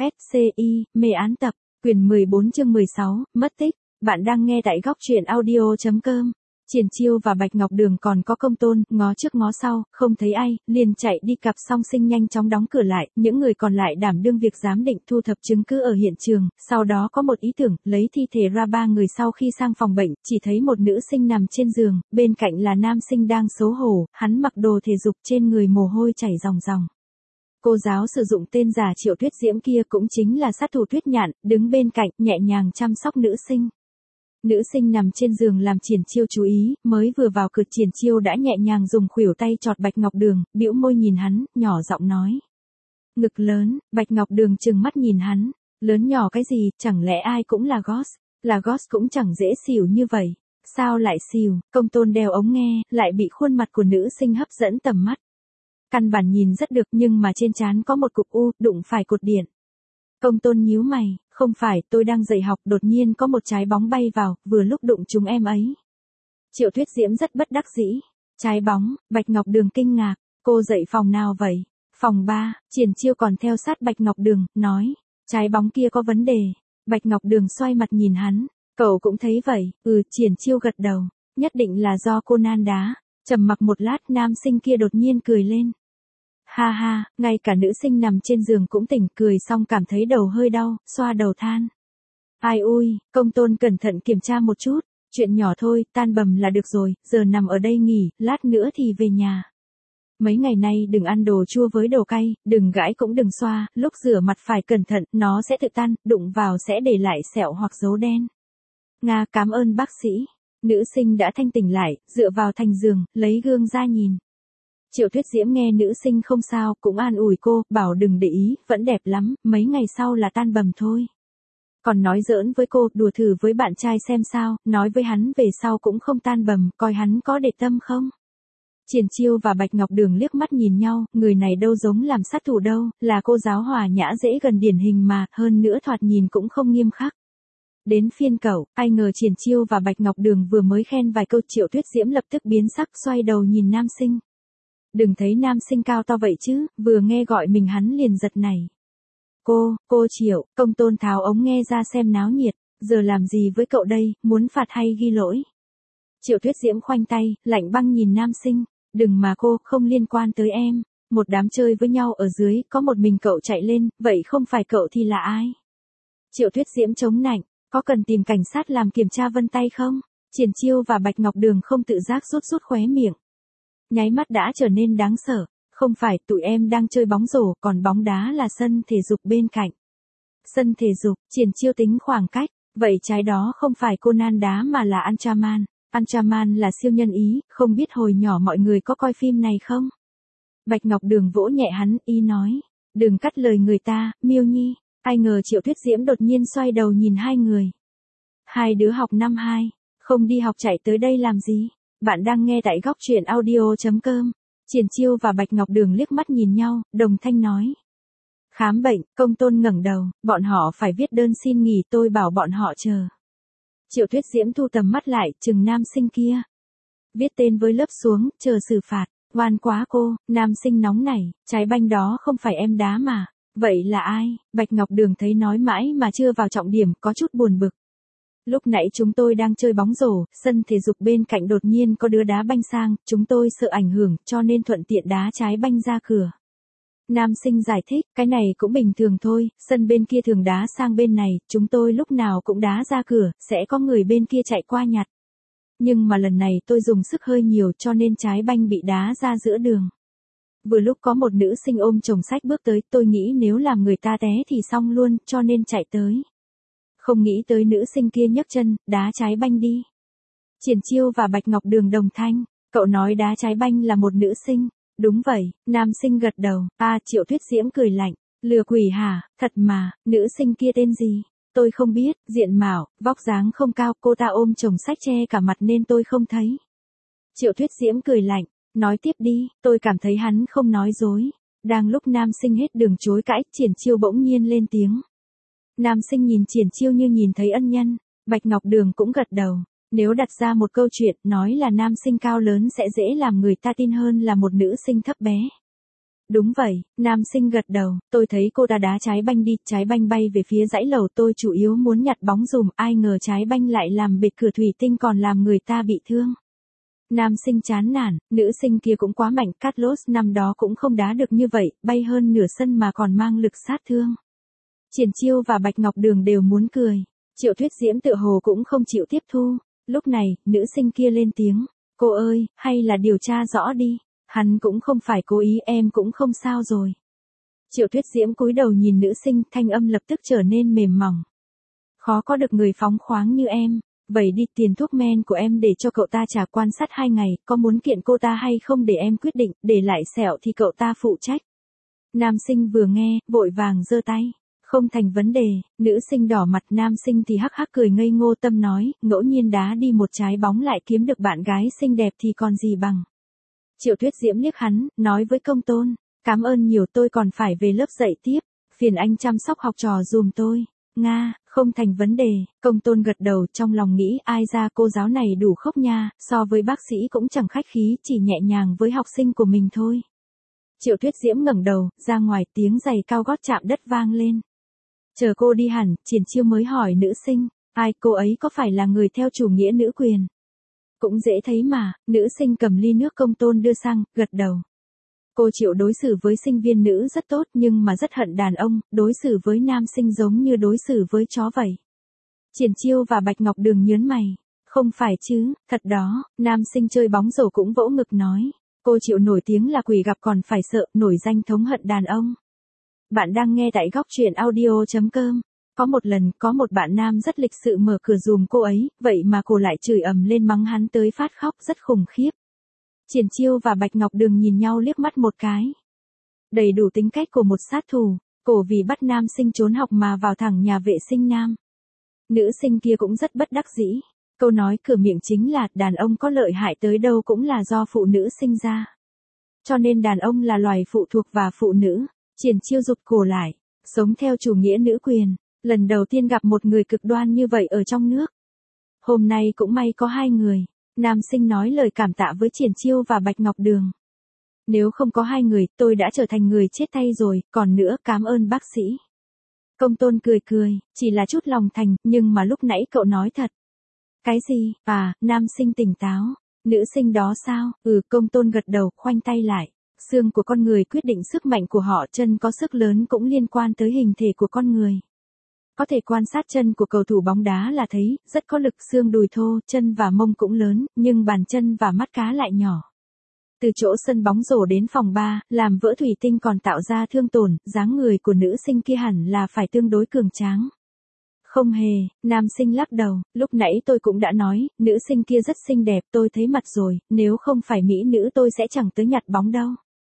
SCI, mê án tập, quyển 14 chương 16, mất tích. Bạn đang nghe tại góc truyện audio.com. Triển Chiêu và Bạch Ngọc Đường còn có Công Tôn, ngó trước ngó sau, không thấy ai, liền chạy đi. Cặp song sinh nhanh chóng đóng cửa lại, những người còn lại đảm đương việc giám định thu thập chứng cứ ở hiện trường, sau đó có một ý tưởng, lấy thi thể ra 3 người. Sau khi sang phòng bệnh, chỉ thấy một nữ sinh nằm trên giường, bên cạnh là nam sinh đang xấu hổ, hắn mặc đồ thể dục, trên người mồ hôi chảy ròng ròng. Cô giáo sử dụng tên giả Triệu Tuyết Diễm kia cũng chính là sát thủ Tuyết Nhạn, đứng bên cạnh, nhẹ nhàng chăm sóc nữ sinh. Nữ sinh nằm trên giường làm Triển Chiêu chú ý, mới vừa vào cửa Triển Chiêu đã nhẹ nhàng dùng khuỷu tay chọt Bạch Ngọc Đường, bĩu môi nhìn hắn, nhỏ giọng nói. Ngực lớn. Bạch Ngọc Đường trừng mắt nhìn hắn, lớn nhỏ cái gì, chẳng lẽ ai cũng là Ghost cũng chẳng dễ xỉu như vậy. Sao lại xỉu? Công Tôn đeo ống nghe, lại bị khuôn mặt của nữ sinh hấp dẫn tầm mắt. Căn bản nhìn rất được nhưng mà trên trán có một cục u, đụng phải cột điện. Công Tôn nhíu mày, không phải, tôi đang dạy học, đột nhiên có một trái bóng bay vào, vừa lúc đụng chúng em ấy. Triệu Tuyết Diễm rất bất đắc dĩ. Trái bóng. Bạch Ngọc Đường kinh ngạc, cô dạy phòng nào vậy? Phòng 3, Triển Chiêu còn theo sát Bạch Ngọc Đường, nói, trái bóng kia có vấn đề. Bạch Ngọc Đường xoay mặt nhìn hắn, cậu cũng thấy vậy? Triển Chiêu gật đầu, nhất định là do cô nan đá. Trầm mặc một lát, nam sinh kia đột nhiên cười lên. Ha ha, ngay cả nữ sinh nằm trên giường cũng tỉnh, cười xong cảm thấy đầu hơi đau, xoa đầu than. Ai ui, Công Tôn cẩn thận kiểm tra một chút, chuyện nhỏ thôi, tan bầm là được rồi, giờ nằm ở đây nghỉ, lát nữa thì về nhà. Mấy ngày nay đừng ăn đồ chua với đồ cay, đừng gãi cũng đừng xoa, lúc rửa mặt phải cẩn thận, nó sẽ tự tan, đụng vào sẽ để lại sẹo hoặc dấu đen. Nga, cảm ơn bác sĩ. Nữ sinh đã thanh tỉnh lại, dựa vào thành giường, lấy gương ra nhìn. Triệu Tuyết Diễm nghe nữ sinh không sao, cũng an ủi cô, bảo đừng để ý, vẫn đẹp lắm, mấy ngày sau là tan bầm thôi. Còn nói giỡn với cô, đùa thử với bạn trai xem sao, nói với hắn về sau cũng không tan bầm, coi hắn có để tâm không. Triển Chiêu và Bạch Ngọc Đường liếc mắt nhìn nhau, người này đâu giống làm sát thủ đâu, là cô giáo hòa nhã dễ gần điển hình mà, hơn nữa thoạt nhìn cũng không nghiêm khắc. Đến phiên cậu, ai ngờ Triển Chiêu và Bạch Ngọc Đường vừa mới khen vài câu, Triệu Tuyết Diễm lập tức biến sắc, xoay đầu nhìn nam sinh. Đừng thấy nam sinh cao to vậy chứ, vừa nghe gọi mình hắn liền giật nảy. Cô Triệu. Công Tôn tháo ống nghe ra xem náo nhiệt, giờ làm gì với cậu đây, muốn phạt hay ghi lỗi? Triệu Tuyết Diễm khoanh tay, lạnh băng nhìn nam sinh, đừng mà cô, không liên quan tới em. Một đám chơi với nhau ở dưới, có một mình cậu chạy lên, vậy không phải cậu thì là ai? Triệu Tuyết Diễm chống nạnh, có cần tìm cảnh sát làm kiểm tra vân tay không? Triển Chiêu và Bạch Ngọc Đường không tự giác rút khóe miệng. Nháy mắt đã trở nên đáng sợ, không phải, tụi em đang chơi bóng rổ, còn bóng đá là sân thể dục bên cạnh. Sân thể dục. Triển Chiêu tính khoảng cách, vậy trái đó không phải cô nan đá mà là Ultraman. Ultraman là siêu nhân Ý, không biết hồi nhỏ mọi người có coi phim này không? Bạch Ngọc Đường vỗ nhẹ hắn, y nói, đừng cắt lời người ta, Miêu Nhi. Ai ngờ Triệu Tuyết Diễm đột nhiên xoay đầu nhìn hai người. Hai đứa học năm 2, không đi học chạy tới đây làm gì? Bạn đang nghe tại góc truyện audio.com. Triển Chiêu và Bạch Ngọc Đường liếc mắt nhìn nhau, đồng thanh nói. Khám bệnh. Công Tôn ngẩng đầu, bọn họ phải viết đơn xin nghỉ, tôi bảo bọn họ chờ. Triệu Tuyết Diễm thu tầm mắt lại, chừng nam sinh kia. Viết tên với lớp xuống, chờ xử phạt. Oan quá cô. Nam sinh nóng nảy, trái banh đó không phải em đá mà. Vậy là ai? Bạch Ngọc Đường thấy nói mãi mà chưa vào trọng điểm, có chút buồn bực. Lúc nãy chúng tôi đang chơi bóng rổ, sân thể dục bên cạnh đột nhiên có đứa đá banh sang, chúng tôi sợ ảnh hưởng, cho nên thuận tiện đá trái banh ra cửa. Nam sinh giải thích, cái này cũng bình thường thôi, sân bên kia thường đá sang bên này, chúng tôi lúc nào cũng đá ra cửa, sẽ có người bên kia chạy qua nhặt. Nhưng mà lần này tôi dùng sức hơi nhiều cho nên trái banh bị đá ra giữa đường. Vừa lúc có một nữ sinh ôm chồng sách bước tới, tôi nghĩ nếu làm người ta té thì xong luôn, cho nên chạy tới. Không nghĩ tới nữ sinh kia nhấc chân, đá trái banh đi. Triển Chiêu và Bạch Ngọc Đường đồng thanh, cậu nói đá trái banh là một nữ sinh. Đúng vậy, nam sinh gật đầu. Triệu Tuyết Diễm cười lạnh, lừa quỷ hả? Thật mà, nữ sinh kia tên gì? Tôi không biết, diện mạo, vóc dáng không cao, cô ta ôm chồng sách che cả mặt nên tôi không thấy. Triệu Tuyết Diễm cười lạnh, nói tiếp đi, tôi cảm thấy hắn không nói dối. Đang lúc nam sinh hết đường chối cãi, Triển Chiêu bỗng nhiên lên tiếng. Nam sinh nhìn Triển Chiêu như nhìn thấy ân nhân, Bạch Ngọc Đường cũng gật đầu. Nếu đặt ra một câu chuyện, nói là nam sinh cao lớn sẽ dễ làm người ta tin hơn là một nữ sinh thấp bé. Đúng vậy, nam sinh gật đầu, tôi thấy cô ta đá trái banh đi, trái banh bay về phía dãy lầu, tôi chủ yếu muốn nhặt bóng dùm, ai ngờ trái banh lại làm bệt cửa thủy tinh còn làm người ta bị thương. Nam sinh chán nản, nữ sinh kia cũng quá mạnh, Carlos năm đó cũng không đá được như vậy, bay hơn nửa sân mà còn mang lực sát thương. Triển Chiêu và Bạch Ngọc Đường đều muốn cười. Triệu Tuyết Diễm tựa hồ cũng không chịu tiếp thu. Lúc này, nữ sinh kia lên tiếng. Cô ơi, hay là điều tra rõ đi. Hắn cũng không phải cố ý, em cũng không sao rồi. Triệu Tuyết Diễm cúi đầu nhìn nữ sinh, thanh âm lập tức trở nên mềm mỏng. Khó có được người phóng khoáng như em. Vậy đi, tiền thuốc men của em để cho cậu ta trả, quan sát 2 ngày, có muốn kiện cô ta hay không để em quyết định, để lại sẹo thì cậu ta phụ trách. Nam sinh vừa nghe, vội vàng giơ tay. Không thành vấn đề, nữ sinh đỏ mặt, nam sinh thì hắc hắc cười ngây ngô, tâm nói, ngẫu nhiên đá đi một trái bóng lại kiếm được bạn gái xinh đẹp thì còn gì bằng. Triệu Tuyết Diễm liếc hắn, nói với Công Tôn, cảm ơn nhiều, tôi còn phải về lớp dạy tiếp, phiền anh chăm sóc học trò dùm tôi. Nga, không thành vấn đề, Công Tôn gật đầu, trong lòng nghĩ ai ra cô giáo này đủ khốc nha, so với bác sĩ cũng chẳng khách khí, chỉ nhẹ nhàng với học sinh của mình thôi. Triệu Tuyết Diễm ngẩng đầu, ra ngoài, tiếng giày cao gót chạm đất vang lên. Chờ cô đi hẳn, Triển Chiêu mới hỏi nữ sinh, ai, cô ấy có phải là người theo chủ nghĩa nữ quyền? Cũng dễ thấy mà, nữ sinh cầm ly nước Công Tôn đưa sang, gật đầu. Cô Triệu đối xử với sinh viên nữ rất tốt nhưng mà rất hận đàn ông, đối xử với nam sinh giống như đối xử với chó vậy. Triển Chiêu và Bạch Ngọc Đường nhớn mày. Không phải chứ, thật đó, nam sinh chơi bóng rổ cũng vỗ ngực nói. Cô Triệu nổi tiếng là quỷ gặp còn phải sợ, nổi danh thống hận đàn ông. Bạn đang nghe tại góc truyện audio.com. Có một lần, có một bạn nam rất lịch sự mở cửa dùm cô ấy, vậy mà cô lại chửi ầm lên mắng hắn tới phát khóc, rất khủng khiếp. Triển Chiêu và Bạch Ngọc Đường nhìn nhau liếc mắt một cái. Đầy đủ tính cách của một sát thủ, cổ vì bắt nam sinh trốn học mà vào thẳng nhà vệ sinh nam. Nữ sinh kia cũng rất bất đắc dĩ. Câu nói cửa miệng chính là đàn ông có lợi hại tới đâu cũng là do phụ nữ sinh ra. Cho nên đàn ông là loài phụ thuộc và phụ nữ. Triển Chiêu rụt cổ lại, sống theo chủ nghĩa nữ quyền, lần đầu tiên gặp một người cực đoan như vậy ở trong nước. Hôm nay cũng may có 2 người, nam sinh nói lời cảm tạ với Triển Chiêu và Bạch Ngọc Đường. Nếu không có 2 người, tôi đã trở thành người chết thay rồi, còn nữa cảm ơn bác sĩ. Công Tôn cười cười, chỉ là chút lòng thành, nhưng mà lúc nãy cậu nói thật. Cái gì, nam sinh tỉnh táo, nữ sinh đó sao, Công Tôn gật đầu, khoanh tay lại. Xương của con người quyết định sức mạnh của họ, chân có sức lớn cũng liên quan tới hình thể của con người. Có thể quan sát chân của cầu thủ bóng đá là thấy, rất có lực, xương đùi thô, chân và mông cũng lớn, nhưng bàn chân và mắt cá lại nhỏ. Từ chỗ sân bóng rổ đến phòng bar, làm vỡ thủy tinh còn tạo ra thương tổn, dáng người của nữ sinh kia hẳn là phải tương đối cường tráng. Không hề, nam sinh lắc đầu, lúc nãy tôi cũng đã nói, nữ sinh kia rất xinh đẹp, tôi thấy mặt rồi, nếu không phải mỹ nữ tôi sẽ chẳng tới nhặt bóng đâu.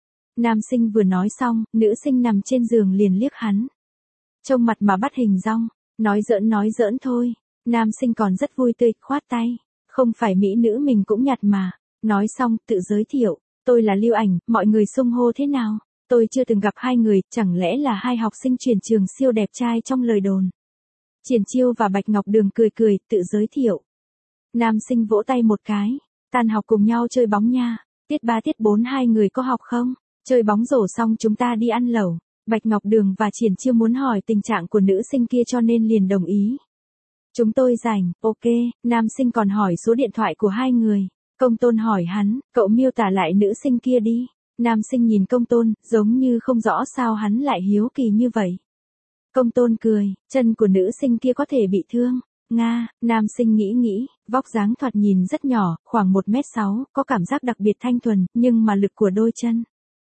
Nam sinh vừa nói xong, nữ sinh nằm trên giường liền liếc hắn. Trông mặt mà bắt hình dong, nói giỡn thôi. Nam sinh còn rất vui tươi, khoát tay. Không phải mỹ nữ mình cũng nhặt mà. Nói xong, tự giới thiệu. Tôi là Lưu Ảnh, mọi người xưng hô thế nào? Tôi chưa từng gặp 2 người, chẳng lẽ là 2 học sinh chuyển trường siêu đẹp trai trong lời đồn. Triển Chiêu và Bạch Ngọc Đường cười cười, tự giới thiệu. Nam sinh vỗ tay một cái. Tan học cùng nhau chơi bóng nha. Tiết 3 tiết 4 2 người có học không? Chơi bóng rổ xong chúng ta đi ăn lẩu. Bạch Ngọc Đường và Triển Chiêu muốn hỏi tình trạng của nữ sinh kia cho nên liền đồng ý. Chúng tôi rảnh, ok, nam sinh còn hỏi số điện thoại của 2 người. Công Tôn hỏi hắn, cậu miêu tả lại nữ sinh kia đi. Nam sinh nhìn Công Tôn, giống như không rõ sao hắn lại hiếu kỳ như vậy. Công Tôn cười, chân của nữ sinh kia có thể bị thương. Nga, nam sinh nghĩ, vóc dáng thoạt nhìn rất nhỏ, khoảng 1m6, có cảm giác đặc biệt thanh thuần, nhưng mà lực của đôi chân.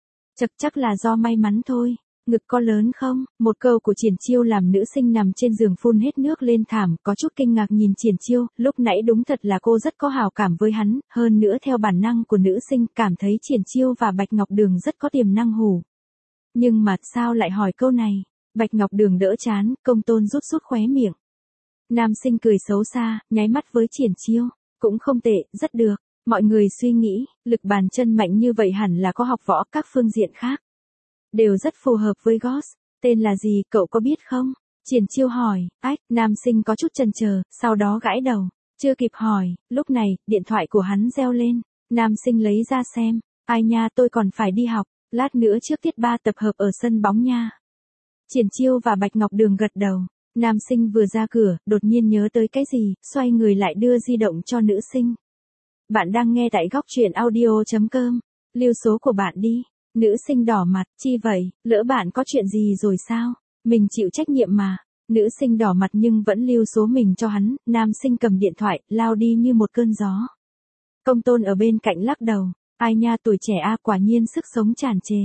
Chắc là do may mắn thôi. Ngực có lớn không? Một câu của Triển Chiêu làm nữ sinh nằm trên giường phun hết nước lên thảm, có chút kinh ngạc nhìn Triển Chiêu, lúc nãy đúng thật là cô rất có hào cảm với hắn, hơn nữa theo bản năng của nữ sinh, cảm thấy Triển Chiêu và Bạch Ngọc Đường rất có tiềm năng hù. Nhưng mà sao lại hỏi câu này? Bạch Ngọc Đường đỡ chán, Công Tôn rút khóe miệng. Nam sinh cười xấu xa, nháy mắt với Triển Chiêu, cũng không tệ, rất được. Mọi người suy nghĩ, lực bàn chân mạnh như vậy hẳn là có học võ, các phương diện khác đều rất phù hợp với Goss. Tên là gì, cậu có biết không? Triển Chiêu hỏi. Nam sinh có chút chần chờ, sau đó gãi đầu. Chưa kịp hỏi, lúc này, điện thoại của hắn reo lên. Nam sinh lấy ra xem. Ai nha, tôi còn phải đi học. Lát nữa trước tiết 3 tập hợp ở sân bóng nha. Triển Chiêu và Bạch Ngọc Đường gật đầu. Nam sinh vừa ra cửa, đột nhiên nhớ tới cái gì, xoay người lại đưa di động cho nữ sinh. Bạn đang nghe tại góc truyện audio.com. Lưu số của bạn đi. Nữ sinh đỏ mặt, chi vậy, lỡ bạn có chuyện gì rồi sao? Mình chịu trách nhiệm mà. Nữ sinh đỏ mặt nhưng vẫn lưu số mình cho hắn, nam sinh cầm điện thoại, lao đi như một cơn gió. Công tôn ở bên cạnh lắc đầu. Ai nha, tuổi trẻ a, quả nhiên sức sống tràn trề.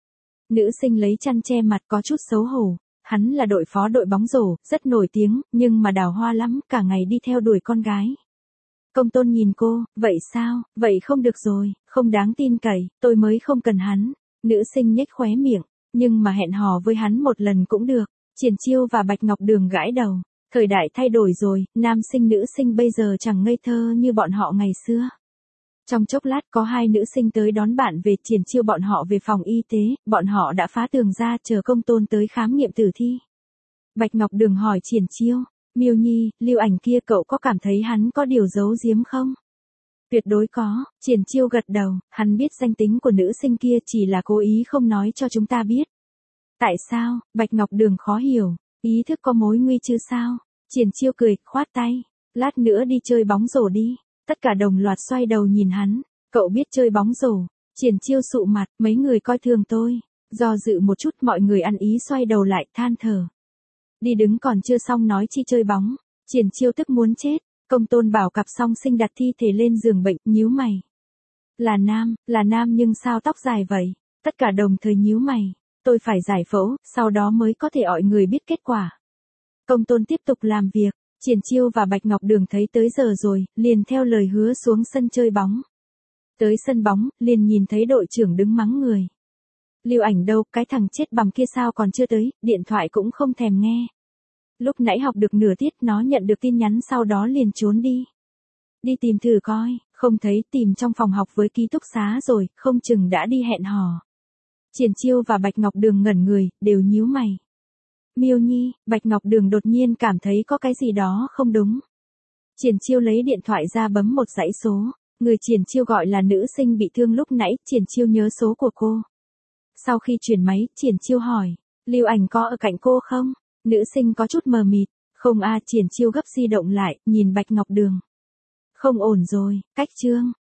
Nữ sinh lấy chăn che mặt có chút xấu hổ. Hắn là đội phó đội bóng rổ, rất nổi tiếng, nhưng mà đào hoa lắm, cả ngày đi theo đuổi con gái. Công tôn nhìn cô, vậy sao, vậy không được rồi, không đáng tin cậy, tôi mới không cần hắn. Nữ sinh nhếch khóe miệng, nhưng mà hẹn hò với hắn một lần cũng được. Triển Chiêu và Bạch Ngọc Đường gãi đầu. Thời đại thay đổi rồi, nam sinh nữ sinh bây giờ chẳng ngây thơ như bọn họ ngày xưa. Trong chốc lát có hai nữ sinh tới đón bạn về. Triển Chiêu bọn họ về phòng y tế, bọn họ đã phá tường ra chờ công tôn tới khám nghiệm tử thi. Bạch Ngọc Đường hỏi Triển Chiêu, Miêu Nhi, Lưu Ảnh kia cậu có cảm thấy hắn có điều giấu giếm không? Tuyệt đối có. Triển Chiêu gật đầu, hắn biết danh tính của nữ sinh kia, chỉ là cố ý không nói cho chúng ta biết. Tại sao? Bạch Ngọc Đường khó hiểu, ý thức có mối nguy chứ sao? Triển Chiêu cười, khoát tay, lát nữa đi chơi bóng rổ đi. Tất cả đồng loạt xoay đầu nhìn hắn. Cậu biết chơi bóng rổ? Triển Chiêu sụ mặt, mấy người coi thường tôi. Do dự một chút mọi người ăn ý xoay đầu lại, than thở. Đi đứng còn chưa xong nói chi chơi bóng. Triển Chiêu tức muốn chết. Công tôn bảo cặp song sinh đặt thi thể lên giường bệnh, nhíu mày. Là nam nhưng sao tóc dài vậy? Tất cả đồng thời nhíu mày. Tôi phải giải phẫu, sau đó mới có thể mọi người biết kết quả. Công tôn tiếp tục làm việc. Triển Chiêu và Bạch Ngọc Đường thấy tới giờ rồi, liền theo lời hứa xuống sân chơi bóng. Tới sân bóng, liền nhìn thấy đội trưởng đứng mắng người. Lưu Ảnh đâu, cái thằng chết bằm kia sao còn chưa tới, điện thoại cũng không thèm nghe. Lúc nãy học được nửa tiết nó nhận được tin nhắn sau đó liền trốn đi. Đi tìm thử coi, không thấy, tìm trong phòng học với ký túc xá rồi, không chừng đã đi hẹn hò. Triển Chiêu và Bạch Ngọc Đường ngẩn người, đều nhíu mày. Miêu Nhi, Bạch Ngọc Đường đột nhiên cảm thấy có cái gì đó không đúng. Triển Chiêu lấy điện thoại ra bấm một dãy số. Người Triển Chiêu gọi là nữ sinh bị thương lúc nãy. Triển Chiêu nhớ số của cô. Sau khi chuyển máy, Triển Chiêu hỏi, Lưu Ảnh có ở cạnh cô không? Nữ sinh có chút mờ mịt. Không a. Triển Chiêu gấp di động lại, nhìn Bạch Ngọc Đường. Không ổn rồi, cách chương.